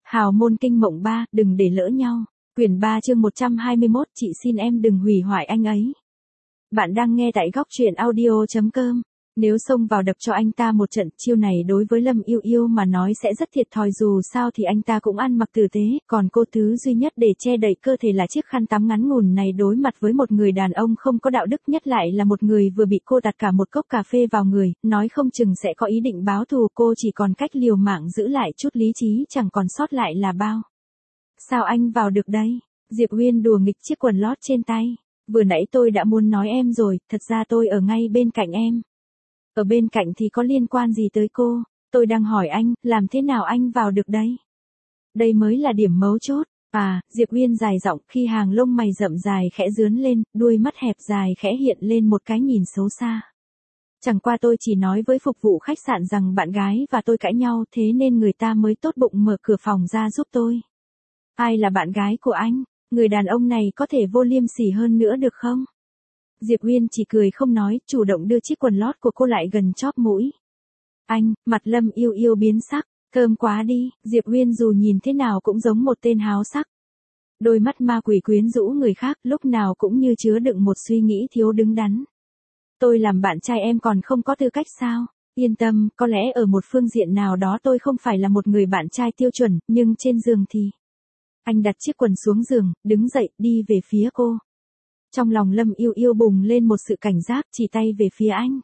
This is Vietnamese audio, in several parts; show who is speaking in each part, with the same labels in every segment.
Speaker 1: Hào môn kinh mộng 3, đừng để lỡ nhau. Quyển 3 chương 121, chị xin em đừng hủy hoại anh ấy. Bạn đang nghe tại góc truyện audio.com. Nếu xông vào đập cho anh ta một trận, chiêu này đối với Lâm Yêu Yêu mà nói sẽ rất thiệt thòi, dù sao thì anh ta cũng ăn mặc tử tế, còn cô thứ duy nhất để che đậy cơ thể là chiếc khăn tắm ngắn ngủn này. Đối mặt với một người đàn ông không có đạo đức, nhất lại là một người vừa bị cô đặt cả một cốc cà phê vào người, nói không chừng sẽ có ý định báo thù, cô chỉ còn cách liều mạng giữ lại chút lý trí, chẳng còn sót lại là bao. Sao anh vào được đây? Diệp Uyên đùa nghịch chiếc quần lót trên tay. Vừa nãy tôi đã muốn nói em rồi, thật ra tôi ở ngay bên cạnh em. Ở bên cạnh thì có liên quan gì tới cô? Tôi đang hỏi anh, làm thế nào anh vào được đây? Đây mới là điểm mấu chốt. À, Diệp Uyên dài giọng, khi hàng lông mày rậm dài khẽ rướn lên, đuôi mắt hẹp dài khẽ hiện lên một cái nhìn xấu xa. Chẳng qua tôi chỉ nói với phục vụ khách sạn rằng bạn gái và tôi cãi nhau, thế nên người ta mới tốt bụng mở cửa phòng ra giúp tôi. Ai là bạn gái của anh? Người đàn ông này có thể vô liêm sỉ hơn nữa được không? Diệp Uyên chỉ cười không nói, chủ động đưa chiếc quần lót của cô lại gần chóp mũi. Anh, mặt Lâm Yêu Yêu biến sắc, thơm quá đi. Diệp Uyên dù nhìn thế nào cũng giống một tên háo sắc. Đôi mắt ma quỷ quyến rũ người khác, lúc nào cũng như chứa đựng một suy nghĩ thiếu đứng đắn. Tôi làm bạn trai em còn không có tư cách sao? Yên tâm, có lẽ ở một phương diện nào đó tôi không phải là một người bạn trai tiêu chuẩn, nhưng trên giường thì... Anh đặt chiếc quần xuống giường, đứng dậy, đi về phía cô. Trong lòng Lâm Yêu Yêu bùng lên một sự cảnh giác, chỉ tay về phía anh.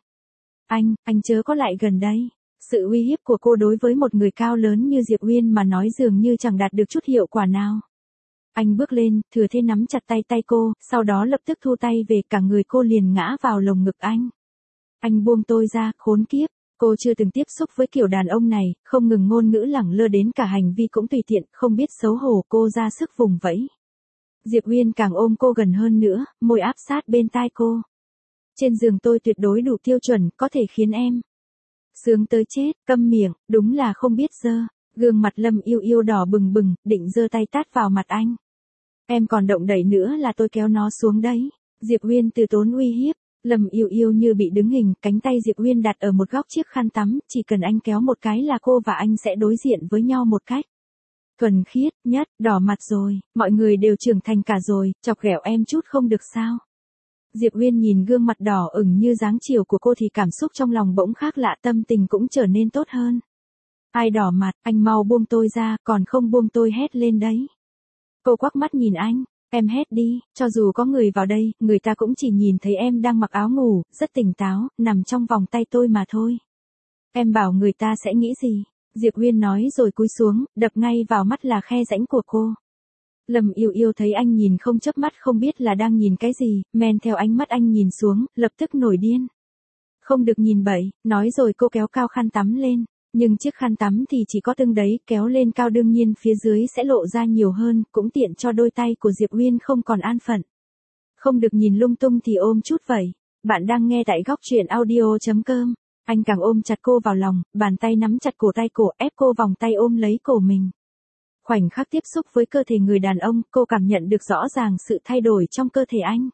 Speaker 1: Anh chớ có lại gần đây. Sự uy hiếp của cô đối với một người cao lớn như Diệp Uyên mà nói dường như chẳng đạt được chút hiệu quả nào. Anh bước lên, thừa thế nắm chặt tay cô, sau đó lập tức thu tay về, cả người cô liền ngã vào lồng ngực anh. Anh buông tôi ra, khốn kiếp. Cô chưa từng tiếp xúc với kiểu đàn ông này, không ngừng ngôn ngữ lẳng lơ đến cả hành vi cũng tùy tiện, không biết xấu hổ, cô ra sức vùng vẫy. Diệp Uyên càng ôm cô gần hơn nữa, môi áp sát bên tai cô. Trên giường tôi tuyệt đối đủ tiêu chuẩn, có thể khiến em sướng tới chết. Câm miệng, đúng là không biết dơ. Gương mặt Lâm Yêu Yêu đỏ bừng bừng, định giơ tay tát vào mặt anh. Em còn động đậy nữa là tôi kéo nó xuống đấy. Diệp Uyên từ tốn uy hiếp. Lâm Yêu Yêu như bị đứng hình, cánh tay Diệp Uyên đặt ở một góc chiếc khăn tắm, chỉ cần anh kéo một cái là cô và anh sẽ đối diện với nhau một cách thuần khiết nhất. Đỏ mặt rồi, mọi người đều trưởng thành cả rồi, chọc ghẹo em chút không được sao? Diệp Uyên nhìn gương mặt đỏ ửng như dáng chiều của cô thì cảm xúc trong lòng bỗng khác lạ, tâm tình cũng trở nên tốt hơn. Ai đỏ mặt, anh mau buông tôi ra, còn không buông tôi hét lên đấy. Cô quắc mắt nhìn anh. Em hét đi, cho dù có người vào đây, người ta cũng chỉ nhìn thấy em đang mặc áo ngủ, rất tỉnh táo, nằm trong vòng tay tôi mà thôi. Em bảo người ta sẽ nghĩ gì? Diệp Uyên nói rồi cúi xuống, đập ngay vào mắt là khe rãnh của cô. Lâm Yêu Yêu thấy anh nhìn không chớp mắt, không biết là đang nhìn cái gì, men theo ánh mắt anh nhìn xuống, lập tức nổi điên. Không được nhìn bậy, nói rồi cô kéo cao khăn tắm lên. Nhưng chiếc khăn tắm thì chỉ có tưng đấy, kéo lên cao đương nhiên phía dưới sẽ lộ ra nhiều hơn, cũng tiện cho đôi tay của Diệp Uyên không còn an phận. Không được nhìn lung tung thì ôm chút vậy. Bạn đang nghe tại góc truyện audio.com. Anh càng ôm chặt cô vào lòng, bàn tay nắm chặt cổ tay cô, ép cô vòng tay ôm lấy cổ mình. Khoảnh khắc tiếp xúc với cơ thể người đàn ông, cô cảm nhận được rõ ràng sự thay đổi trong cơ thể anh.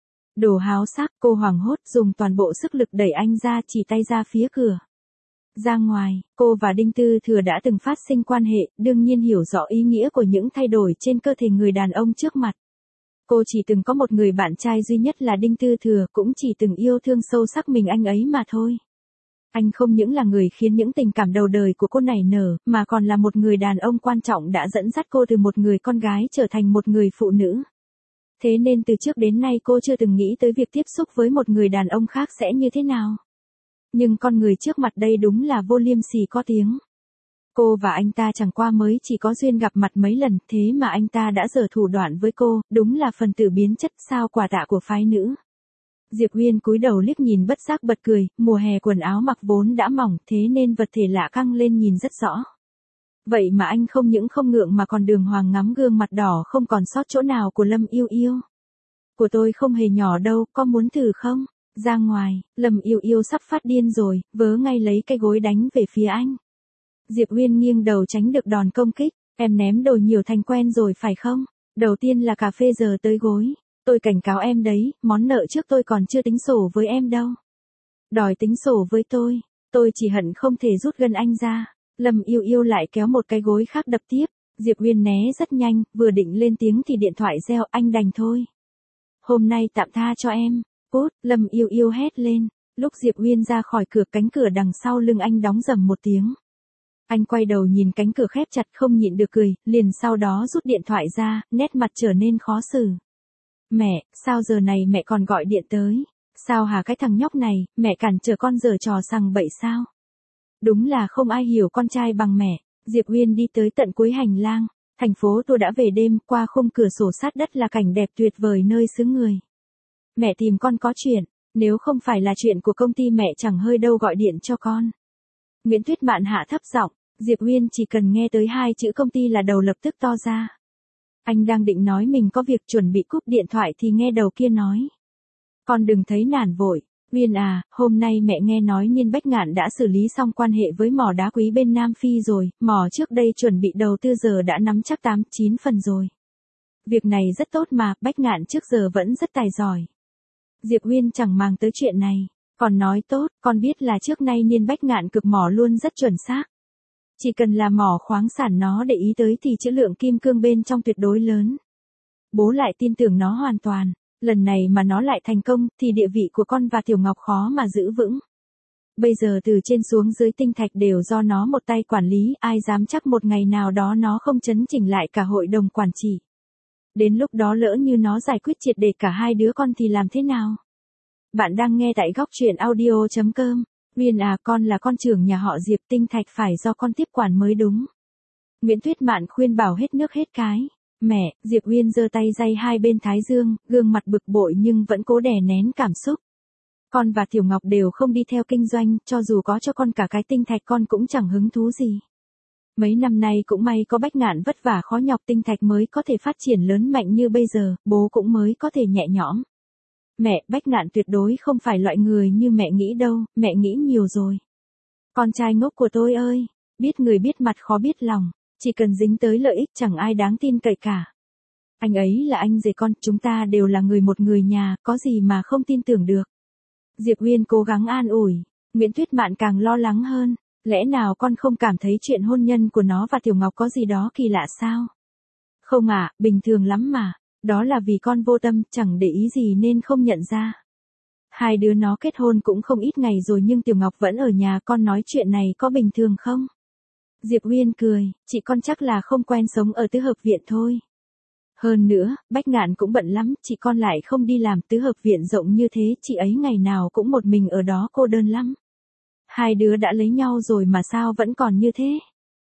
Speaker 1: Đồ háo sắc, cô hoảng hốt, dùng toàn bộ sức lực đẩy anh ra, chỉ tay ra phía cửa. Ra ngoài, cô và Đinh Tư Thừa đã từng phát sinh quan hệ, đương nhiên hiểu rõ ý nghĩa của những thay đổi trên cơ thể người đàn ông trước mặt. Cô chỉ từng có một người bạn trai duy nhất là Đinh Tư Thừa, cũng chỉ từng yêu thương sâu sắc mình anh ấy mà thôi. Anh không những là người khiến những tình cảm đầu đời của cô nảy nở, mà còn là một người đàn ông quan trọng đã dẫn dắt cô từ một người con gái trở thành một người phụ nữ. Thế nên từ trước đến nay cô chưa từng nghĩ tới việc tiếp xúc với một người đàn ông khác sẽ như thế nào. Nhưng con người trước mặt đây đúng là vô liêm sỉ có tiếng. Cô và anh ta chẳng qua mới chỉ có duyên gặp mặt mấy lần, thế mà anh ta đã giở thủ đoạn với cô, đúng là phần tử biến chất, sao quả tạ của phái nữ. Diệp Uyên cúi đầu liếc nhìn bất giác bật cười, mùa hè quần áo mặc vốn đã mỏng, thế nên vật thể lạ căng lên nhìn rất rõ. Vậy mà anh không những không ngượng mà còn đường hoàng ngắm gương mặt đỏ không còn sót chỗ nào của Lâm Yêu Yêu. Của tôi không hề nhỏ đâu, có muốn thử không? Ra ngoài, Lâm Yêu Yêu sắp phát điên rồi, vớ ngay lấy cái gối đánh về phía anh. Diệp Uyên nghiêng đầu tránh được đòn công kích, em ném đồ nhiều thành quen rồi phải không? Đầu tiên là cà phê giờ tới gối. Tôi cảnh cáo em đấy, món nợ trước tôi còn chưa tính sổ với em đâu. Đòi tính sổ với tôi chỉ hận không thể rút gân anh ra. Lâm Yêu Yêu lại kéo một cái gối khác đập tiếp. Diệp Uyên né rất nhanh, vừa định lên tiếng thì điện thoại reo, anh đành thôi. Hôm nay tạm tha cho em. Cút, Lâm Yêu Yêu hét lên. Lúc Diệp Uyên ra khỏi cửa, cánh cửa đằng sau lưng anh đóng rầm một tiếng. Anh quay đầu nhìn cánh cửa khép chặt không nhịn được cười, liền sau đó rút điện thoại ra, nét mặt trở nên khó xử. Mẹ, sao giờ này mẹ còn gọi điện tới? Sao hả cái thằng nhóc này, mẹ cản trở con giở trò sằng bậy sao? Đúng là không ai hiểu con trai bằng mẹ. Diệp Uyên đi tới tận cuối hành lang. Thành phố tôi đã về đêm, qua khung cửa sổ sát đất là cảnh đẹp tuyệt vời nơi xứ người. Mẹ tìm con có chuyện, nếu không phải là chuyện của công ty mẹ chẳng hơi đâu gọi điện cho con. Nguyễn Tuyết Mạn hạ thấp giọng, Diệp Uyên chỉ cần nghe tới 2 chữ công ty là đầu lập tức to ra. Anh đang định nói mình có việc chuẩn bị cúp điện thoại thì nghe đầu kia nói. Con đừng thấy nản vội, Uyên à, hôm nay mẹ nghe nói Niên Bách Ngạn đã xử lý xong quan hệ với mỏ đá quý bên Nam Phi rồi, mỏ trước đây chuẩn bị đầu tư giờ đã nắm chắc 8-9 phần rồi. Việc này rất tốt mà, Bách Ngạn trước giờ vẫn rất tài giỏi. Diệp Uyên chẳng màng tới chuyện này, còn nói tốt, con biết là trước nay Niên Bách Ngạn cực mỏ luôn rất chuẩn xác. Chỉ cần là mỏ khoáng sản nó để ý tới thì trữ lượng kim cương bên trong tuyệt đối lớn. Bố lại tin tưởng nó hoàn toàn, lần này mà nó lại thành công thì địa vị của con và Tiểu Ngọc khó mà giữ vững. Bây giờ từ trên xuống dưới tinh thạch đều do nó một tay quản lý, ai dám chắc một ngày nào đó nó không chấn chỉnh lại cả hội đồng quản trị. Đến lúc đó lỡ như nó giải quyết triệt để cả 2 đứa con thì làm thế nào? Bạn đang nghe tại góc truyện audio.com. Uyên à, con là con trưởng nhà họ Diệp, tinh thạch phải do con tiếp quản mới đúng. Nguyễn Tuyết Mạn khuyên bảo hết nước hết cái. Mẹ, Diệp Uyên giơ tay day 2 bên thái dương, gương mặt bực bội nhưng vẫn cố đè nén cảm xúc. Con và Tiểu Ngọc đều không đi theo kinh doanh, cho dù có cho con cả cái tinh thạch con cũng chẳng hứng thú gì. Mấy năm nay cũng may có Bách Ngạn vất vả khó nhọc tinh thạch mới có thể phát triển lớn mạnh như bây giờ, bố cũng mới có thể nhẹ nhõm. Mẹ, Bách Ngạn tuyệt đối không phải loại người như mẹ nghĩ đâu, mẹ nghĩ nhiều rồi. Con trai ngốc của tôi ơi, biết người biết mặt khó biết lòng, chỉ cần dính tới lợi ích chẳng ai đáng tin cậy cả. Anh ấy là anh rể con, chúng ta đều là một người nhà, có gì mà không tin tưởng được. Diệp Uyên cố gắng an ủi, Nguyễn Tuyết Mạn càng lo lắng hơn, lẽ nào con không cảm thấy chuyện hôn nhân của nó và Tiểu Ngọc có gì đó kỳ lạ sao? Không ạ, bình thường lắm mà. Đó là vì con vô tâm, chẳng để ý gì nên không nhận ra. 2 đứa nó kết hôn cũng không ít ngày rồi nhưng Tiểu Ngọc vẫn ở nhà, con nói chuyện này có bình thường không? Diệp Uyên cười, chị con chắc là không quen sống ở tứ hợp viện thôi. Hơn nữa, Bách Ngạn cũng bận lắm, chị con lại không đi làm, tứ hợp viện rộng như thế, chị ấy ngày nào cũng một mình ở đó cô đơn lắm. 2 đứa đã lấy nhau rồi mà sao vẫn còn như thế?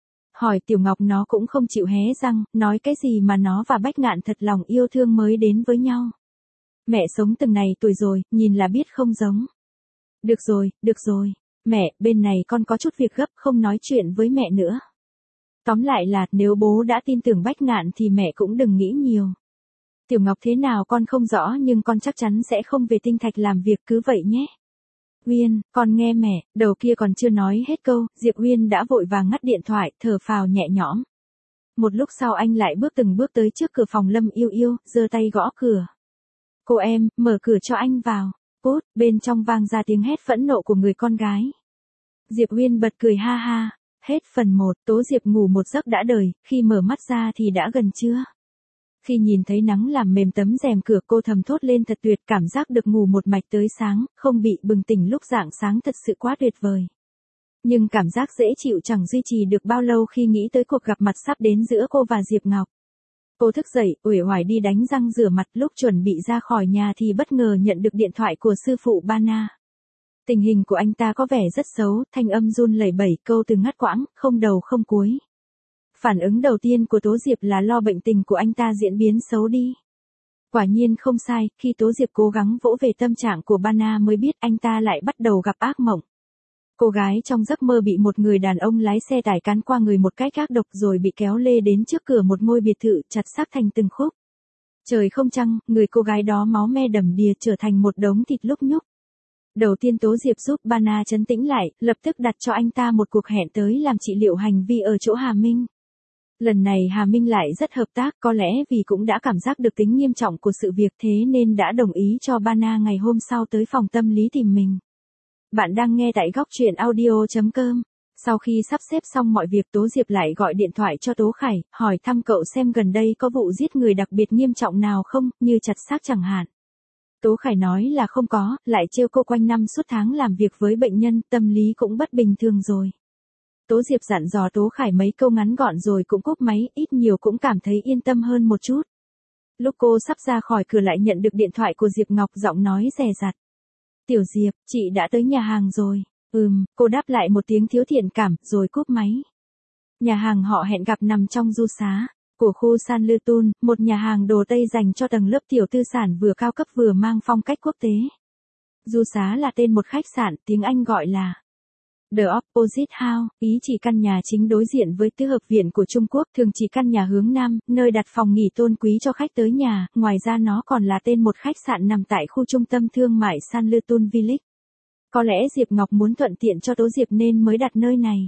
Speaker 1: Hỏi Tiểu Ngọc nó cũng không chịu hé răng, nói cái gì mà nó và Bách Ngạn thật lòng yêu thương mới đến với nhau. Mẹ sống từng này tuổi rồi, nhìn là biết không giống. Được rồi, mẹ, bên này con có chút việc gấp không nói chuyện với mẹ nữa. Tóm lại là, nếu bố đã tin tưởng Bách Ngạn thì mẹ cũng đừng nghĩ nhiều. Tiểu Ngọc thế nào con không rõ nhưng con chắc chắn sẽ không về tinh thạch làm việc, cứ vậy nhé. Uyên, con nghe mẹ, đầu kia còn chưa nói hết câu, Diệp Uyên đã vội vàng ngắt điện thoại, thở phào nhẹ nhõm. Một lúc sau anh lại từng bước tới trước cửa phòng Lâm Yêu Yêu, giơ tay gõ cửa. Cô em, mở cửa cho anh vào. Cút, bên trong vang ra tiếng hét phẫn nộ của người con gái. Diệp Uyên bật cười ha ha. Hết phần 1, Tố Diệp ngủ một giấc đã đời, khi mở mắt ra thì đã gần trưa. Khi nhìn thấy nắng làm mềm tấm rèm cửa cô thầm thốt lên thật tuyệt, cảm giác được ngủ một mạch tới sáng, không bị bừng tỉnh lúc rạng sáng thật sự quá tuyệt vời. Nhưng cảm giác dễ chịu chẳng duy trì được bao lâu khi nghĩ tới cuộc gặp mặt sắp đến giữa cô và Diệp Ngọc. Cô thức dậy, uể oải đi đánh răng rửa mặt, lúc chuẩn bị ra khỏi nhà thì bất ngờ nhận được điện thoại của sư phụ Bana. Tình hình của anh ta có vẻ rất xấu, thanh âm run lẩy bẩy, câu từ ngắt quãng, không đầu không cuối. Phản ứng đầu tiên của Tố Diệp là lo bệnh tình của anh ta diễn biến xấu đi. Quả nhiên không sai, khi Tố Diệp cố gắng vỗ về tâm trạng của Bana mới biết anh ta lại bắt đầu gặp ác mộng. Cô gái trong giấc mơ bị một người đàn ông lái xe tải cán qua người một cách ác độc rồi bị kéo lê đến trước cửa một ngôi biệt thự, chặt xác thành từng khúc. Trời không trăng, người cô gái đó máu me đầm đìa trở thành một đống thịt lúc nhúc. Đầu tiên Tố Diệp giúp Bana trấn tĩnh lại, lập tức đặt cho anh ta một cuộc hẹn tới làm trị liệu hành vi ở chỗ Hà Minh. Lần này Hà Minh lại rất hợp tác, có lẽ vì cũng đã cảm giác được tính nghiêm trọng của sự việc thế nên đã đồng ý cho Bana ngày hôm sau tới phòng tâm lý tìm mình. Bạn đang nghe tại góc truyện audio.com. Sau khi sắp xếp xong mọi việc Tố Diệp lại gọi điện thoại cho Tố Khải, hỏi thăm cậu xem gần đây có vụ giết người đặc biệt nghiêm trọng nào không, như chặt xác chẳng hạn. Tố Khải nói là không có, lại trêu cô quanh năm suốt tháng làm việc với bệnh nhân, tâm lý cũng bất bình thường rồi. Tố Diệp dặn dò Tố Khải mấy câu ngắn gọn rồi cũng cúp máy, ít nhiều cũng cảm thấy yên tâm hơn một chút. Lúc cô sắp ra khỏi cửa lại nhận được điện thoại của Diệp Ngọc, giọng nói dè dặt. Tiểu Diệp, chị đã tới nhà hàng rồi. Cô đáp lại một tiếng thiếu thiện cảm, rồi cúp máy. Nhà hàng họ hẹn gặp nằm trong du xá của khu San Lư Tun, một nhà hàng đồ Tây dành cho tầng lớp tiểu tư sản vừa cao cấp vừa mang phong cách quốc tế. Du xá là tên một khách sạn, tiếng Anh gọi là The Opposite House, ý chỉ căn nhà chính đối diện với tứ hợp viện của Trung Quốc, thường chỉ căn nhà hướng Nam, nơi đặt phòng nghỉ tôn quý cho khách tới nhà, ngoài ra nó còn là tên một khách sạn nằm tại khu trung tâm thương mại San Lư Tun Village. Có lẽ Diệp Ngọc muốn thuận tiện cho Tố Diệp nên mới đặt nơi này.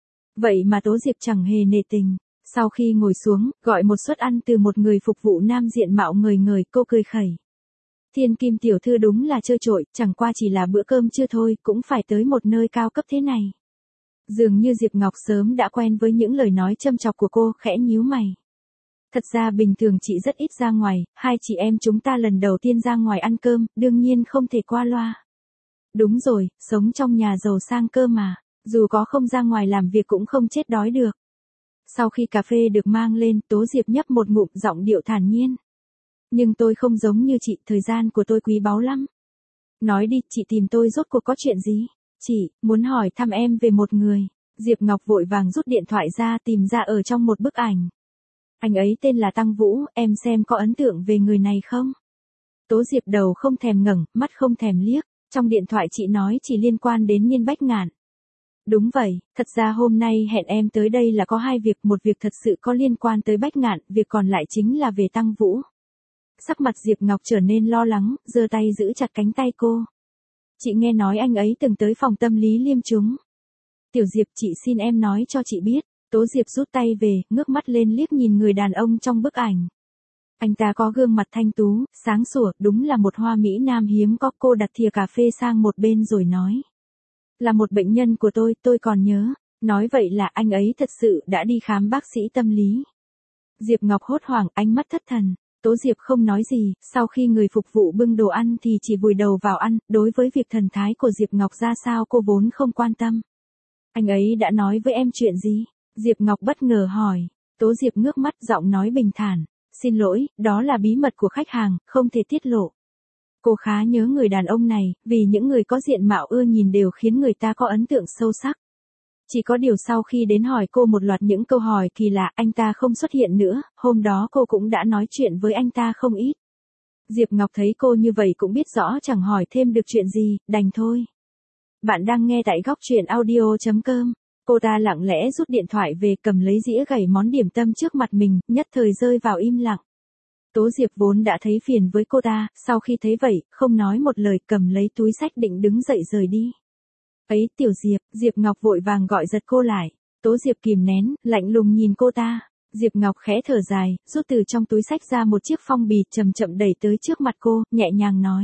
Speaker 1: Vậy mà Tố Diệp chẳng hề nể tình. Sau khi ngồi xuống, gọi một suất ăn từ một người phục vụ nam diện mạo ngời ngời, cô cười khẩy. Thiên Kim tiểu thư đúng là trơ trội, chẳng qua chỉ là bữa cơm trưa thôi, cũng phải tới một nơi cao cấp thế này. Dường như Diệp Ngọc sớm đã quen với những lời nói châm chọc của cô, khẽ nhíu mày. Thật ra bình thường chị rất ít ra ngoài, hai chị em chúng ta lần đầu tiên ra ngoài ăn cơm, đương nhiên không thể qua loa. Đúng rồi, sống trong nhà giàu sang cơ mà, dù có không ra ngoài làm việc cũng không chết đói được. Sau khi cà phê được mang lên, Tố Diệp nhấp một ngụm, giọng điệu thản nhiên. Nhưng tôi không giống như chị, thời gian của tôi quý báu lắm. Nói đi, chị tìm tôi rốt cuộc có chuyện gì? Chị, muốn hỏi thăm em về một người. Diệp Ngọc vội vàng rút điện thoại ra tìm ra ở trong một bức ảnh. Anh ấy tên là Tăng Vũ, em xem có ấn tượng về người này không? Tố Diệp đầu không thèm ngẩng, mắt không thèm liếc. Trong điện thoại chị nói chỉ liên quan đến Nhiên Bách Ngạn. Đúng vậy, thật ra hôm nay hẹn em tới đây là có hai việc, một việc thật sự có liên quan tới Bách Ngạn, việc còn lại chính là về Tăng Vũ. Sắc mặt Diệp Ngọc trở nên lo lắng, giơ tay giữ chặt cánh tay cô. Chị nghe nói anh ấy từng tới phòng tâm lý Liêm Chúng. Tiểu Diệp, chị xin em nói cho chị biết. Tố Diệp rút tay về, ngước mắt lên liếc nhìn người đàn ông trong bức ảnh. Anh ta có gương mặt thanh tú, sáng sủa, đúng là một hoa mỹ nam hiếm có. Cô đặt thìa cà phê sang một bên rồi nói. Là một bệnh nhân của tôi còn nhớ. Nói vậy là anh ấy thật sự đã đi khám bác sĩ tâm lý. Diệp Ngọc hốt hoảng, ánh mắt thất thần. Tố Diệp không nói gì, sau khi người phục vụ bưng đồ ăn thì chỉ vùi đầu vào ăn, đối với việc thần thái của Diệp Ngọc ra sao cô vốn không quan tâm. Anh ấy đã nói với em chuyện gì? Diệp Ngọc bất ngờ hỏi. Tố Diệp ngước mắt, giọng nói bình thản. Xin lỗi, đó là bí mật của khách hàng, không thể tiết lộ. Cô khá nhớ người đàn ông này, vì những người có diện mạo ưa nhìn đều khiến người ta có ấn tượng sâu sắc. Chỉ có điều sau khi đến hỏi cô một loạt những câu hỏi kỳ lạ, anh ta không xuất hiện nữa, hôm đó cô cũng đã nói chuyện với anh ta không ít. Diệp Ngọc thấy cô như vậy cũng biết rõ chẳng hỏi thêm được chuyện gì, đành thôi. Bạn đang nghe tại góc truyện audio.com. Cô ta lặng lẽ rút điện thoại về, cầm lấy dĩa gảy món điểm tâm trước mặt mình, nhất thời rơi vào im lặng. Tố Diệp vốn đã thấy phiền với cô ta, sau khi thấy vậy, không nói một lời, cầm lấy túi xách định đứng dậy rời đi. Ấy, Tiểu Diệp, Diệp Ngọc vội vàng gọi giật cô lại. Tố Diệp kìm nén, lạnh lùng nhìn cô ta. Diệp Ngọc khẽ thở dài, rút từ trong túi xách ra một chiếc phong bì, chậm chậm đẩy tới trước mặt cô, nhẹ nhàng nói.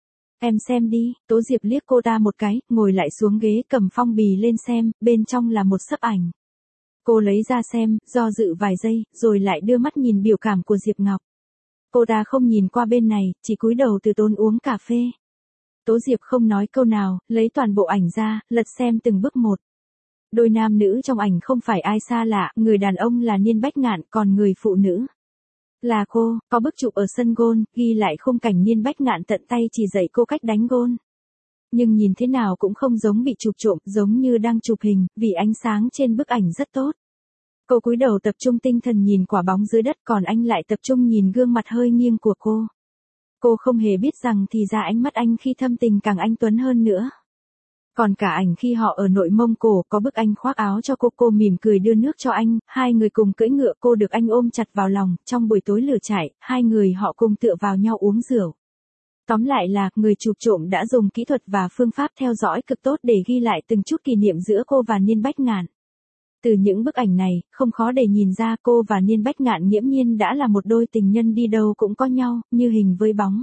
Speaker 1: Em xem đi. Tố Diệp liếc cô ta một cái, ngồi lại xuống ghế, cầm phong bì lên xem, bên trong là một xấp ảnh. Cô lấy ra xem, do dự vài giây, rồi lại đưa mắt nhìn biểu cảm của Diệp Ngọc. Cô ta không nhìn qua bên này, chỉ cúi đầu từ tốn uống cà phê. Tố Diệp không nói câu nào, lấy toàn bộ ảnh ra, lật xem từng bước một. Đôi nam nữ trong ảnh không phải ai xa lạ, người đàn ông là Nhiên Bách Ngạn, còn người phụ nữ là cô. Có bức chụp ở sân golf, ghi lại khung cảnh Nhiên Bách Ngạn tận tay chỉ dạy cô cách đánh golf. Nhưng nhìn thế nào cũng không giống bị chụp trộm, giống như đang chụp hình, vì ánh sáng trên bức ảnh rất tốt. Cô cúi đầu tập trung tinh thần nhìn quả bóng dưới đất, còn anh lại tập trung nhìn gương mặt hơi nghiêng của cô. Cô không hề biết rằng thì ra ánh mắt anh khi thâm tình càng anh tuấn hơn nữa. Còn cả ảnh khi họ ở nội Mông Cổ, có bức anh khoác áo cho cô mỉm cười đưa nước cho anh, hai người cùng cưỡi ngựa, cô được anh ôm chặt vào lòng, trong buổi tối lửa trại, hai người họ cùng tựa vào nhau uống rượu. Tóm lại là, người chụp trộm đã dùng kỹ thuật và phương pháp theo dõi cực tốt để ghi lại từng chút kỷ niệm giữa cô và Nhiên Bách Ngạn. Từ những bức ảnh này, không khó để nhìn ra cô và Nhiên Bách Ngạn nghiễm nhiên đã là một đôi tình nhân đi đâu cũng có nhau, như hình với bóng.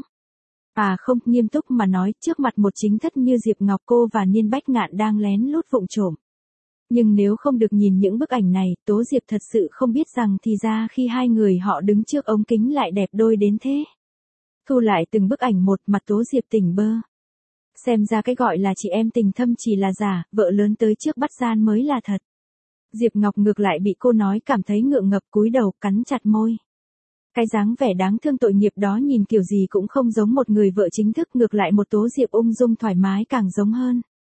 Speaker 1: À không, nghiêm túc mà nói, trước mặt một chính thất như Diệp Ngọc, cô và Nhiên Bách Ngạn đang lén lút vụng trộm. Nhưng nếu không được nhìn những bức ảnh này, Tố Diệp thật sự không biết rằng thì ra khi hai người họ đứng trước ống kính lại đẹp đôi đến thế. Thu lại từng bức ảnh một, mặt Tố Diệp tỉnh bơ. Xem ra cái gọi là chị em tình thâm chỉ là giả, vợ lớn tới trước bắt gian mới là thật. Diệp Ngọc ngược lại bị cô nói cảm thấy ngượng ngập, cúi đầu, cắn chặt môi. Cái dáng vẻ đáng thương tội nghiệp đó nhìn kiểu gì cũng không giống một người vợ chính thức, ngược lại một Tố Diệp ung dung thoải mái càng giống hơn.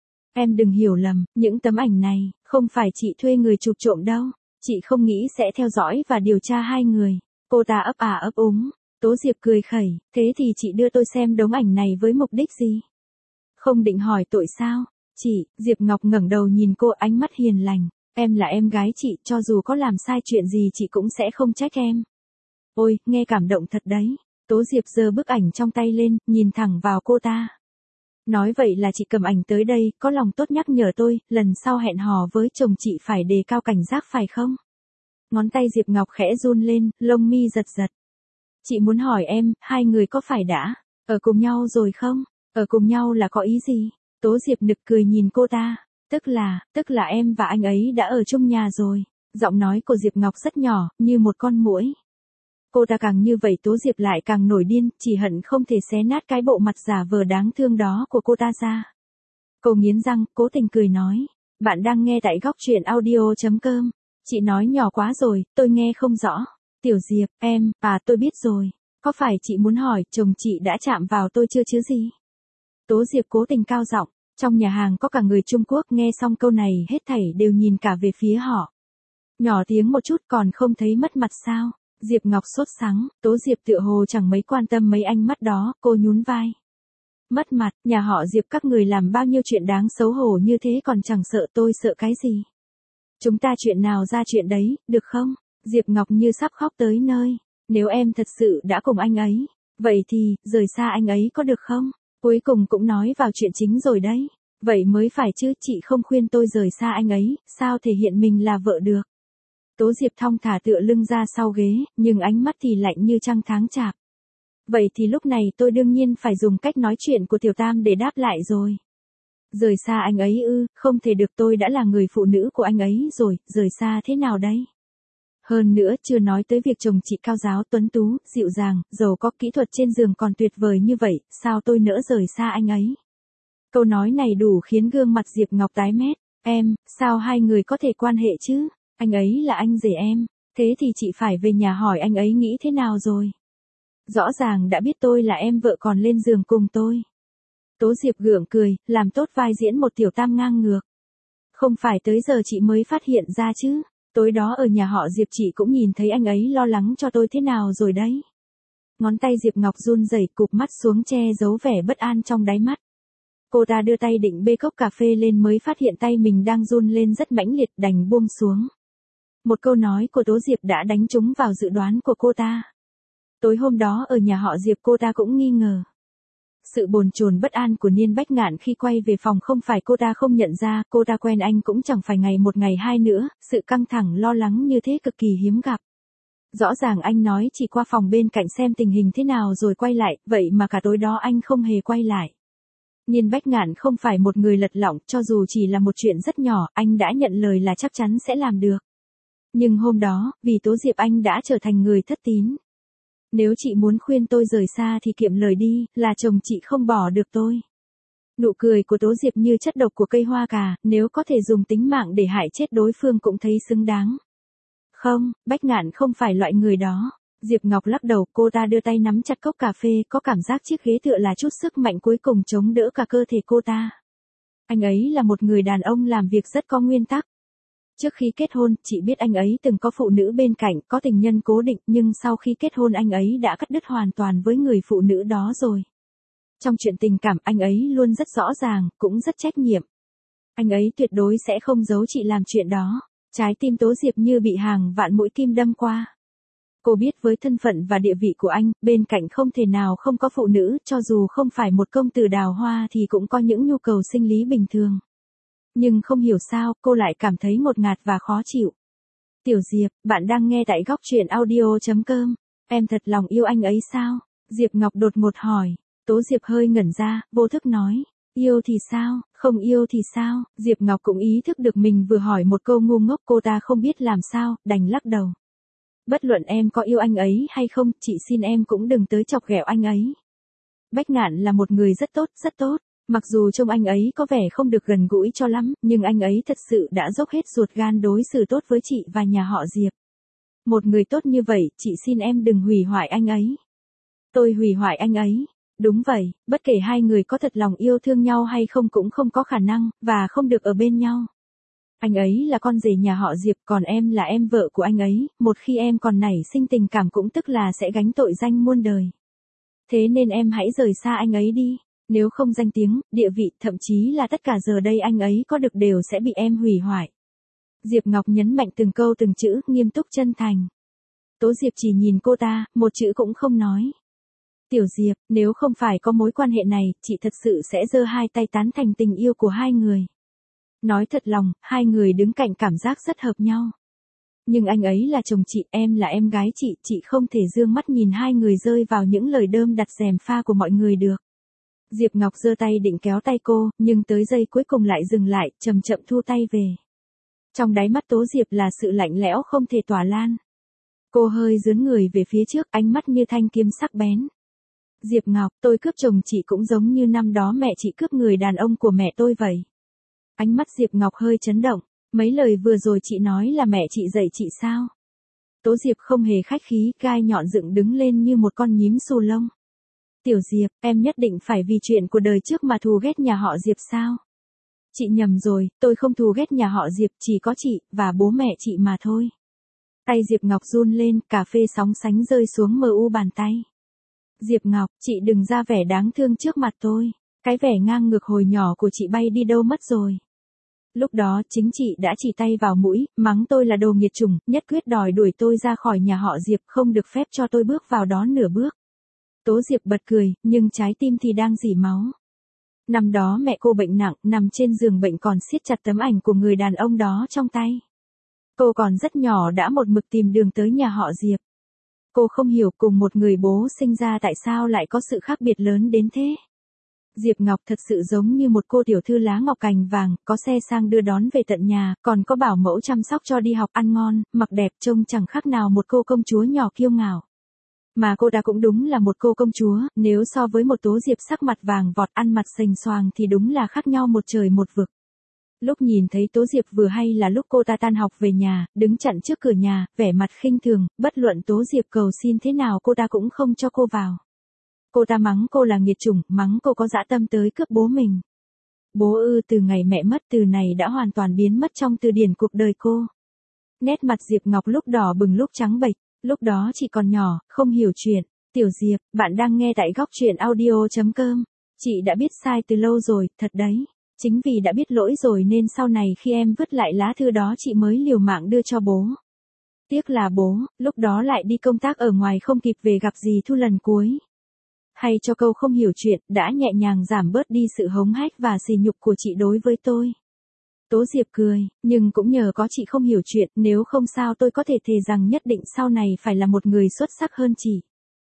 Speaker 1: Em đừng hiểu lầm, những tấm ảnh này, không phải chị thuê người chụp trộm đâu. Chị không nghĩ sẽ theo dõi và điều tra hai người. Cô ta ấp úng. Tố Diệp cười khẩy, thế thì chị đưa tôi xem đống ảnh này với mục đích gì? Không định hỏi tội sao? Chị, Diệp Ngọc ngẩng đầu nhìn cô, ánh mắt hiền lành. Em là em gái chị, cho dù có làm sai chuyện gì chị cũng sẽ không trách em. Ôi, nghe cảm động thật đấy. Tố Diệp giơ bức ảnh trong tay lên, nhìn thẳng vào cô ta. Nói vậy là chị cầm ảnh tới đây, có lòng tốt nhắc nhở tôi, lần sau hẹn hò với chồng chị phải đề cao cảnh giác phải không? Ngón tay Diệp Ngọc khẽ run lên, lông mi giật giật. Chị muốn hỏi em, hai người có phải đã ở cùng nhau rồi không? Ở cùng nhau là có ý gì? Tố Diệp nực cười nhìn cô ta. Tức là em và anh ấy đã ở chung nhà rồi. Giọng nói của Diệp Ngọc rất nhỏ, như một con muỗi. Cô ta càng như vậy Tố Diệp lại càng nổi điên, chỉ hận không thể xé nát cái bộ mặt giả vờ đáng thương đó của cô ta ra. Cô nghiến răng, cố tình cười nói. Bạn đang nghe tại góc truyện audio.com. Chị nói nhỏ quá rồi, tôi nghe không rõ. Tiểu Diệp, tôi biết rồi. Có phải chị muốn hỏi chồng chị đã chạm vào tôi chưa chứ gì? Tố Diệp cố tình cao giọng. Trong nhà hàng có cả người Trung Quốc, nghe xong câu này hết thảy đều nhìn cả về phía họ. Nhỏ tiếng một chút, còn không thấy mất mặt sao? Diệp Ngọc sốt sắng, Tố Diệp tựa hồ chẳng mấy quan tâm mấy ánh mắt đó, cô nhún vai. Mất mặt, nhà họ Diệp các người làm bao nhiêu chuyện đáng xấu hổ như thế còn chẳng sợ, tôi sợ cái gì? Chúng ta chuyện nào ra chuyện đấy, được không? Diệp Ngọc như sắp khóc tới nơi. Nếu em thật sự đã cùng anh ấy, vậy thì, rời xa anh ấy có được không? Cuối cùng cũng nói vào chuyện chính rồi đấy. Vậy mới phải chứ, chị không khuyên tôi rời xa anh ấy, sao thể hiện mình là vợ được? Tố Diệp thong thả tựa lưng ra sau ghế, nhưng ánh mắt thì lạnh như trăng tháng chạp. Vậy thì lúc này tôi đương nhiên phải dùng cách nói chuyện của Tiểu Tam để đáp lại rồi. Rời xa anh ấy ư, không thể được, tôi đã là người phụ nữ của anh ấy rồi, rời xa thế nào đấy? Hơn nữa, chưa nói tới việc chồng chị cao giáo, tuấn tú, dịu dàng, giàu có, kỹ thuật trên giường còn tuyệt vời như vậy, sao tôi nỡ rời xa anh ấy? Câu nói này đủ khiến gương mặt Diệp Ngọc tái mét. Sao hai người có thể quan hệ chứ? Anh ấy là anh rể em, thế thì chị phải về nhà hỏi anh ấy nghĩ thế nào rồi? Rõ ràng đã biết tôi là em vợ còn lên giường cùng tôi. Tố Diệp gượng cười, làm tốt vai diễn một tiểu tam ngang ngược. Không phải tới giờ chị mới phát hiện ra chứ? Tối đó ở nhà họ Diệp chị cũng nhìn thấy anh ấy lo lắng cho tôi thế nào rồi đấy. Ngón tay Diệp Ngọc run rẩy, cụp mắt xuống che giấu vẻ bất an trong đáy mắt. Cô ta đưa tay định bê cốc cà phê lên mới phát hiện tay mình đang run lên rất mãnh liệt, đành buông xuống. Một câu nói của Tố Diệp đã đánh trúng vào dự đoán của cô ta. Tối hôm đó ở nhà họ Diệp cô ta cũng nghi ngờ. Sự bồn chồn bất an của Niên Bách Ngạn khi quay về phòng không phải cô ta không nhận ra, cô ta quen anh cũng chẳng phải ngày một ngày hai nữa, sự căng thẳng lo lắng như thế cực kỳ hiếm gặp. Rõ ràng anh nói chỉ qua phòng bên cạnh xem tình hình thế nào rồi quay lại, vậy mà cả tối đó anh không hề quay lại. Niên Bách Ngạn không phải một người lật lọng, cho dù chỉ là một chuyện rất nhỏ, anh đã nhận lời là chắc chắn sẽ làm được. Nhưng hôm đó, vì Tố Diệp anh đã trở thành người thất tín. Nếu chị muốn khuyên tôi rời xa thì kiệm lời đi, là chồng chị không bỏ được tôi. Nụ cười của Tố Diệp như chất độc của cây hoa cà, nếu có thể dùng tính mạng để hại chết đối phương cũng thấy xứng đáng. Không, Bách Ngạn không phải loại người đó. Diệp Ngọc lắc đầu, cô ta đưa tay nắm chặt cốc cà phê, có cảm giác chiếc ghế tựa là chút sức mạnh cuối cùng chống đỡ cả cơ thể cô ta. Anh ấy là một người đàn ông làm việc rất có nguyên tắc. Trước khi kết hôn, chị biết anh ấy từng có phụ nữ bên cạnh, có tình nhân cố định, nhưng sau khi kết hôn anh ấy đã cắt đứt hoàn toàn với người phụ nữ đó rồi. Trong chuyện tình cảm, anh ấy luôn rất rõ ràng, cũng rất trách nhiệm. Anh ấy tuyệt đối sẽ không giấu chị làm chuyện đó. Trái tim Tố Diệp như bị hàng vạn mũi kim đâm qua. Cô biết với thân phận và địa vị của anh, bên cạnh không thể nào không có phụ nữ, cho dù không phải một công tử đào hoa thì cũng có những nhu cầu sinh lý bình thường. Nhưng không hiểu sao, cô lại cảm thấy ngột ngạt và khó chịu. Tiểu Diệp, bạn đang nghe tại góc truyện audio.com. Em thật lòng yêu anh ấy sao? Diệp Ngọc đột ngột hỏi. Tố Diệp hơi ngẩn ra, vô thức nói. Yêu thì sao, không yêu thì sao, Diệp Ngọc cũng ý thức được mình vừa hỏi một câu ngu ngốc, cô ta không biết làm sao, đành lắc đầu. Bất luận em có yêu anh ấy hay không, chị xin em cũng đừng tới chọc ghẹo anh ấy. Bách Ngạn là một người rất tốt, rất tốt. Mặc dù trông anh ấy có vẻ không được gần gũi cho lắm, nhưng anh ấy thật sự đã dốc hết ruột gan đối xử tốt với chị và nhà họ Diệp. Một người tốt như vậy, chị xin em đừng hủy hoại anh ấy. Tôi hủy hoại anh ấy. Đúng vậy, bất kể hai người có thật lòng yêu thương nhau hay không cũng không có khả năng, và không được ở bên nhau. Anh ấy là con rể nhà họ Diệp, còn em là em vợ của anh ấy, một khi em còn nảy sinh tình cảm cũng tức là sẽ gánh tội danh muôn đời. Thế nên em hãy rời xa anh ấy đi. Nếu không danh tiếng, địa vị, thậm chí là tất cả giờ đây anh ấy có được đều sẽ bị em hủy hoại. Diệp Ngọc nhấn mạnh từng câu từng chữ, nghiêm túc chân thành. Tố Diệp chỉ nhìn cô ta, một chữ cũng không nói. Tiểu Diệp, nếu không phải có mối quan hệ này, chị thật sự sẽ giơ hai tay tán thành tình yêu của hai người. Nói thật lòng, hai người đứng cạnh cảm giác rất hợp nhau. Nhưng anh ấy là chồng chị, em là em gái chị không thể dương mắt nhìn hai người rơi vào những lời đơm đặt gièm pha của mọi người được. Diệp Ngọc giơ tay định kéo tay cô, nhưng tới giây cuối cùng lại dừng lại, chậm chậm thu tay về. Trong đáy mắt Tố Diệp là sự lạnh lẽo không thể tỏa lan. Cô hơi dướn người về phía trước, ánh mắt như thanh kiếm sắc bén. Diệp Ngọc, tôi cướp chồng chị cũng giống như năm đó mẹ chị cướp người đàn ông của mẹ tôi vậy. Ánh mắt Diệp Ngọc hơi chấn động, mấy lời vừa rồi chị nói là mẹ chị dạy chị sao? Tố Diệp không hề khách khí, gai nhọn dựng đứng lên như một con nhím xù lông. Tiểu Diệp, em nhất định phải vì chuyện của đời trước mà thù ghét nhà họ Diệp sao? Chị nhầm rồi, tôi không thù ghét nhà họ Diệp, chỉ có chị, và bố mẹ chị mà thôi. Tay Diệp Ngọc run lên, cà phê sóng sánh rơi xuống mờ u bàn tay. Diệp Ngọc, chị đừng ra vẻ đáng thương trước mặt tôi. Cái vẻ ngang ngược hồi nhỏ của chị bay đi đâu mất rồi. Lúc đó chính chị đã chỉ tay vào mũi, mắng tôi là đồ nghiệt chủng, nhất quyết đòi đuổi tôi ra khỏi nhà họ Diệp, không được phép cho tôi bước vào đó nửa bước. Tố Diệp bật cười, nhưng trái tim thì đang rỉ máu. Năm đó mẹ cô bệnh nặng, nằm trên giường bệnh còn siết chặt tấm ảnh của người đàn ông đó trong tay. Cô còn rất nhỏ đã một mực tìm đường tới nhà họ Diệp. Cô không hiểu cùng một người bố sinh ra tại sao lại có sự khác biệt lớn đến thế. Diệp Ngọc thật sự giống như một cô tiểu thư lá ngọc cành vàng, có xe sang đưa đón về tận nhà, còn có bảo mẫu chăm sóc cho đi học, ăn ngon, mặc đẹp, trông chẳng khác nào một cô công chúa nhỏ kiêu ngạo. Mà cô ta cũng đúng là một cô công chúa, nếu so với một Tố Diệp sắc mặt vàng vọt ăn mặc sành xoàng thì đúng là khác nhau một trời một vực. Lúc nhìn thấy Tố Diệp vừa hay là lúc cô ta tan học về nhà, đứng chặn trước cửa nhà, vẻ mặt khinh thường, bất luận Tố Diệp cầu xin thế nào cô ta cũng không cho cô vào. Cô ta mắng cô là nghiệt chủng, mắng cô có dã tâm tới cướp bố mình. Bố ư, từ ngày mẹ mất từ này đã hoàn toàn biến mất trong từ điển cuộc đời cô. Nét mặt Diệp Ngọc lúc đỏ bừng lúc trắng bệch, lúc đó chỉ còn nhỏ, không hiểu chuyện. Tiểu Diệp, bạn đang nghe tại góc truyện audio.com. Chị đã biết sai từ lâu rồi, thật đấy. Chính vì đã biết lỗi rồi nên sau này khi em vứt lại lá thư đó chị mới liều mạng đưa cho bố. Tiếc là bố, lúc đó lại đi công tác ở ngoài không kịp về gặp dì Thu lần cuối. Hay cho câu không hiểu chuyện, đã nhẹ nhàng giảm bớt đi sự hống hách và sỉ nhục của chị đối với tôi. Tố Diệp cười, nhưng cũng nhờ có chị không hiểu chuyện, nếu không sao tôi có thể thề rằng nhất định sau này phải là một người xuất sắc hơn chị.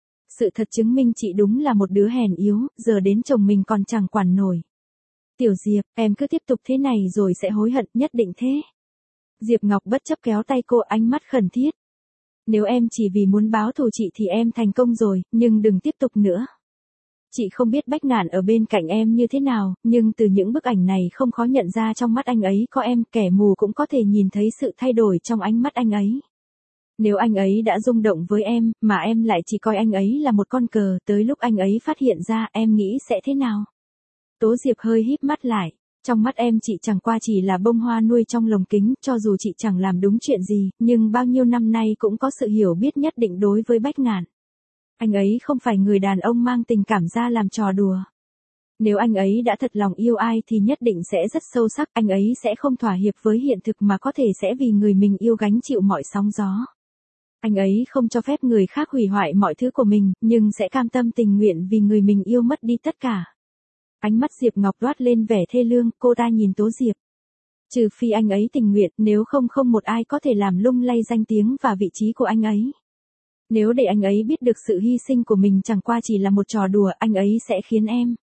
Speaker 1: Sự thật chứng minh chị đúng là một đứa hèn yếu, giờ đến chồng mình còn chẳng quản nổi. Tiểu Diệp, em cứ tiếp tục thế này rồi sẽ hối hận, nhất định thế. Diệp Ngọc bất chấp kéo tay cô, ánh mắt khẩn thiết. Nếu em chỉ vì muốn báo thù chị thì em thành công rồi, nhưng đừng tiếp tục nữa. Chị không biết Bách Ngạn ở bên cạnh em như thế nào, nhưng từ những bức ảnh này không khó nhận ra trong mắt anh ấy có em, kẻ mù cũng có thể nhìn thấy sự thay đổi trong ánh mắt anh ấy. Nếu anh ấy đã rung động với em, mà em lại chỉ coi anh ấy là một con cờ, tới lúc anh ấy phát hiện ra, em nghĩ sẽ thế nào? Tố Diệp hơi híp mắt lại. Trong mắt em chị chẳng qua chỉ là bông hoa nuôi trong lồng kính, cho dù chị chẳng làm đúng chuyện gì, nhưng bao nhiêu năm nay cũng có sự hiểu biết nhất định đối với Bách Ngạn. Anh ấy không phải người đàn ông mang tình cảm ra làm trò đùa. Nếu anh ấy đã thật lòng yêu ai thì nhất định sẽ rất sâu sắc, anh ấy sẽ không thỏa hiệp với hiện thực mà có thể sẽ vì người mình yêu gánh chịu mọi sóng gió. Anh ấy không cho phép người khác hủy hoại mọi thứ của mình, nhưng sẽ cam tâm tình nguyện vì người mình yêu mất đi tất cả. Ánh mắt Diệp Ngọc toát lên vẻ thê lương, cô ta nhìn Tố Diệp. Trừ phi anh ấy tình nguyện, nếu không không một ai có thể làm lung lay danh tiếng và vị trí của anh ấy. Nếu để anh ấy biết được sự hy sinh của mình chẳng qua chỉ là một trò đùa, anh ấy sẽ khiến em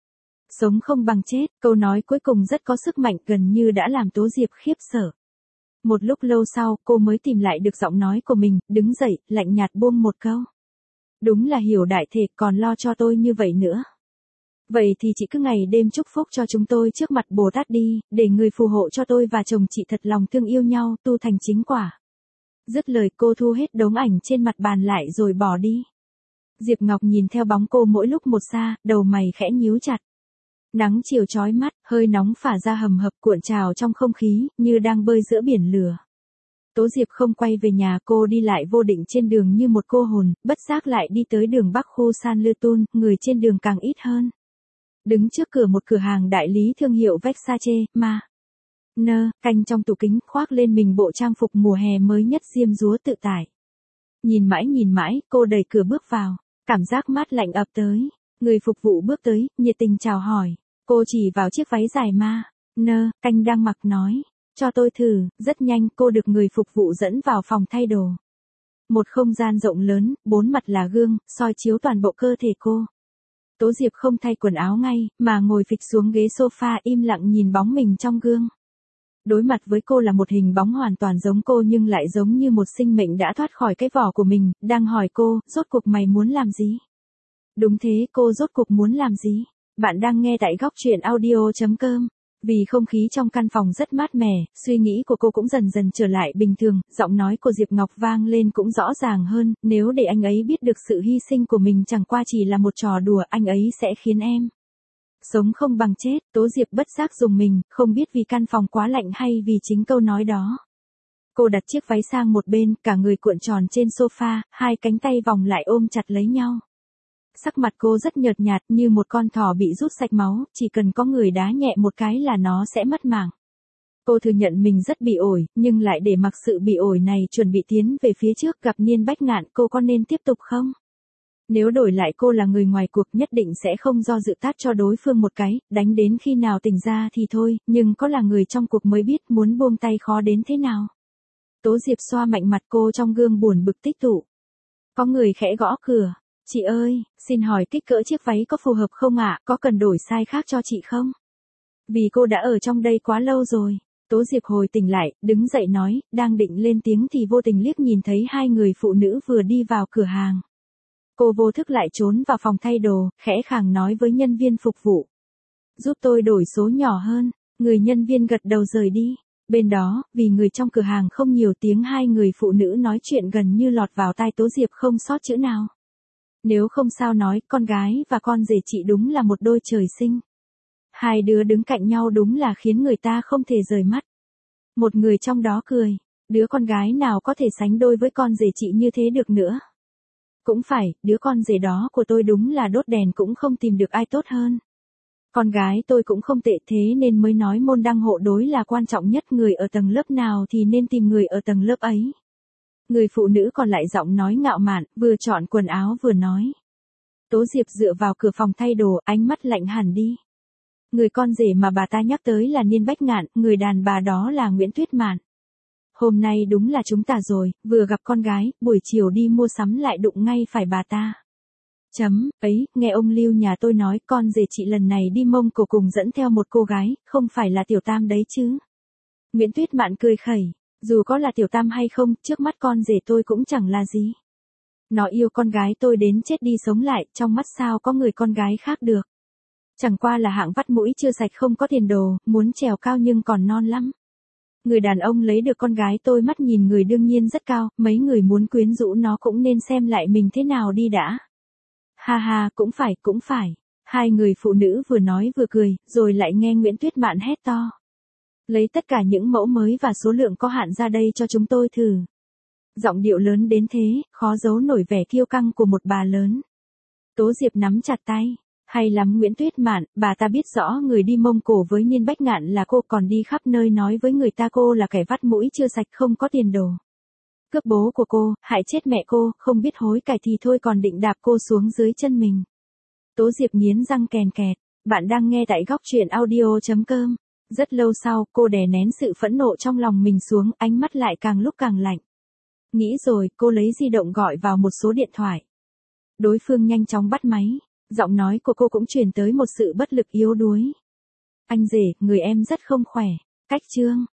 Speaker 1: Sống không bằng chết, câu nói cuối cùng rất có sức mạnh gần như đã làm Tố Diệp khiếp sợ. Một lúc lâu sau, cô mới tìm lại được giọng nói của mình, đứng dậy, lạnh nhạt buông một câu. Đúng là hiểu đại thể, còn lo cho tôi như vậy nữa. Vậy thì chị cứ ngày đêm chúc phúc cho chúng tôi trước mặt Bồ Tát đi, để người phù hộ cho tôi và chồng chị thật lòng thương yêu nhau, tu thành chính quả. Dứt lời cô thu hết đống ảnh trên mặt bàn lại rồi bỏ đi. Diệp Ngọc nhìn theo bóng cô mỗi lúc một xa, đầu mày khẽ nhíu chặt. Nắng chiều chói mắt, hơi nóng phả ra hầm hập cuộn trào trong không khí, như đang bơi giữa biển lửa. Tố Diệp không quay về nhà, cô đi lại vô định trên đường như một cô hồn, bất giác lại đi tới đường Bắc khu San Lư Tun, người trên đường càng ít hơn. Đứng trước cửa một cửa hàng đại lý thương hiệu Versace, canh trong tủ kính, khoác lên mình bộ trang phục mùa hè mới nhất diêm dúa tự tải. Nhìn mãi, cô đẩy cửa bước vào, cảm giác mát lạnh ập tới. Người phục vụ bước tới, nhiệt tình chào hỏi. Cô chỉ vào chiếc váy dài canh đang mặc nói. Cho tôi thử, rất nhanh cô được người phục vụ dẫn vào phòng thay đồ. Một không gian rộng lớn, 4 mặt là gương, soi chiếu toàn bộ cơ thể cô. Tố Diệp không thay quần áo ngay, mà ngồi phịch xuống ghế sofa im lặng nhìn bóng mình trong gương. Đối mặt với cô là một hình bóng hoàn toàn giống cô nhưng lại giống như một sinh mệnh đã thoát khỏi cái vỏ của mình, đang hỏi cô, rốt cuộc mày muốn làm gì? Đúng thế, cô rốt cuộc muốn làm gì? Bạn đang nghe tại góc truyện audio.com. Vì không khí trong căn phòng rất mát mẻ, suy nghĩ của cô cũng dần dần trở lại bình thường, giọng nói của Diệp Ngọc vang lên cũng rõ ràng hơn, nếu để anh ấy biết được sự hy sinh của mình chẳng qua chỉ là một trò đùa, anh ấy sẽ khiến em sống không bằng chết. Tố Diệp bất giác dùng mình, không biết vì căn phòng quá lạnh hay vì chính câu nói đó. Cô đặt chiếc váy sang một bên, cả người cuộn tròn trên sofa, hai cánh tay vòng lại ôm chặt lấy nhau. Sắc mặt cô rất nhợt nhạt như một con thỏ bị rút sạch máu, chỉ cần có người đá nhẹ một cái là nó sẽ mất mạng. Cô thừa nhận mình rất bị ổi, nhưng lại để mặc sự bị ổi này chuẩn bị tiến về phía trước. Gặp Niên Bách Ngạn, cô có nên tiếp tục không? Nếu đổi lại cô là người ngoài cuộc nhất định sẽ không do dự tát cho đối phương một cái, đánh đến khi nào tỉnh ra thì thôi, nhưng có là người trong cuộc mới biết muốn buông tay khó đến thế nào. Tố Diệp xoa mạnh mặt cô trong gương buồn bực tích tụ. Có người khẽ gõ cửa. Chị ơi, xin hỏi kích cỡ chiếc váy có phù hợp không ạ, có cần đổi size khác cho chị không? Vì cô đã ở trong đây quá lâu rồi. Tố Diệp hồi tỉnh lại, đứng dậy nói, đang định lên tiếng thì vô tình liếc nhìn thấy hai người phụ nữ vừa đi vào cửa hàng. Cô vô thức lại trốn vào phòng thay đồ, khẽ khàng nói với nhân viên phục vụ. Giúp tôi đổi số nhỏ hơn, người nhân viên gật đầu rời đi. Bên đó, vì người trong cửa hàng không nhiều tiếng hai người phụ nữ nói chuyện gần như lọt vào tai Tố Diệp không sót chữ nào. Nếu không sao nói, con gái và con rể chị đúng là một đôi trời sinh. Hai đứa đứng cạnh nhau đúng là khiến người ta không thể rời mắt. Một người trong đó cười, đứa con gái nào có thể sánh đôi với con rể chị như thế được nữa. Cũng phải, đứa con rể đó của tôi đúng là đốt đèn cũng không tìm được ai tốt hơn. Con gái tôi cũng không tệ thế nên mới nói môn đăng hộ đối là quan trọng nhất, người ở tầng lớp nào thì nên tìm người ở tầng lớp ấy. Người phụ nữ còn lại giọng nói ngạo mạn, vừa chọn quần áo vừa nói. Tố Diệp dựa vào cửa phòng thay đồ, ánh mắt lạnh hẳn đi. Người con rể mà bà ta nhắc tới là Niên Bách Ngạn, người đàn bà đó là Nguyễn Tuyết Mạn. Hôm nay đúng là chúng ta rồi, vừa gặp con gái, buổi chiều đi mua sắm lại đụng ngay phải bà ta. Nghe ông Lưu nhà tôi nói con rể chị lần này đi Mông Cổ cùng dẫn theo một cô gái, không phải là Tiểu Tam đấy chứ. Nguyễn Tuyết Mạn cười khẩy. Dù có là Tiểu Tam hay không, trước mắt con rể tôi cũng chẳng là gì. Nó yêu con gái tôi đến chết đi sống lại, trong mắt sao có người con gái khác được. Chẳng qua là hạng vắt mũi chưa sạch không có tiền đồ, muốn trèo cao nhưng còn non lắm. Người đàn ông lấy được con gái tôi mắt nhìn người đương nhiên rất cao, mấy người muốn quyến rũ nó cũng nên xem lại mình thế nào đi đã. Ha ha, cũng phải. Hai người phụ nữ vừa nói vừa cười, rồi lại nghe Nguyễn Tuyết Mạn hét to. Lấy tất cả những mẫu mới và số lượng có hạn ra đây cho chúng tôi thử. Giọng điệu lớn đến thế, khó giấu nổi vẻ kiêu căng của một bà lớn. Tố Diệp nắm chặt tay. Hay lắm Nguyễn Tuyết Mạn, bà ta biết rõ người đi Mông Cổ với Niên Bách Ngạn là cô, còn đi khắp nơi nói với người ta cô là kẻ vắt mũi chưa sạch không có tiền đồ. Cướp bố của cô, hại chết mẹ cô, không biết hối cải thì thôi còn định đạp cô xuống dưới chân mình. Tố Diệp nghiến răng kèn kẹt. Bạn đang nghe tại góc truyện audio.com. Rất lâu sau, cô đè nén sự phẫn nộ trong lòng mình xuống, ánh mắt lại càng lúc càng lạnh. Nghĩ rồi, cô lấy di động gọi vào một số điện thoại. Đối phương nhanh chóng bắt máy. Giọng nói của cô cũng truyền tới một sự bất lực yếu đuối. Anh rể, người em rất không khỏe. Cách chương.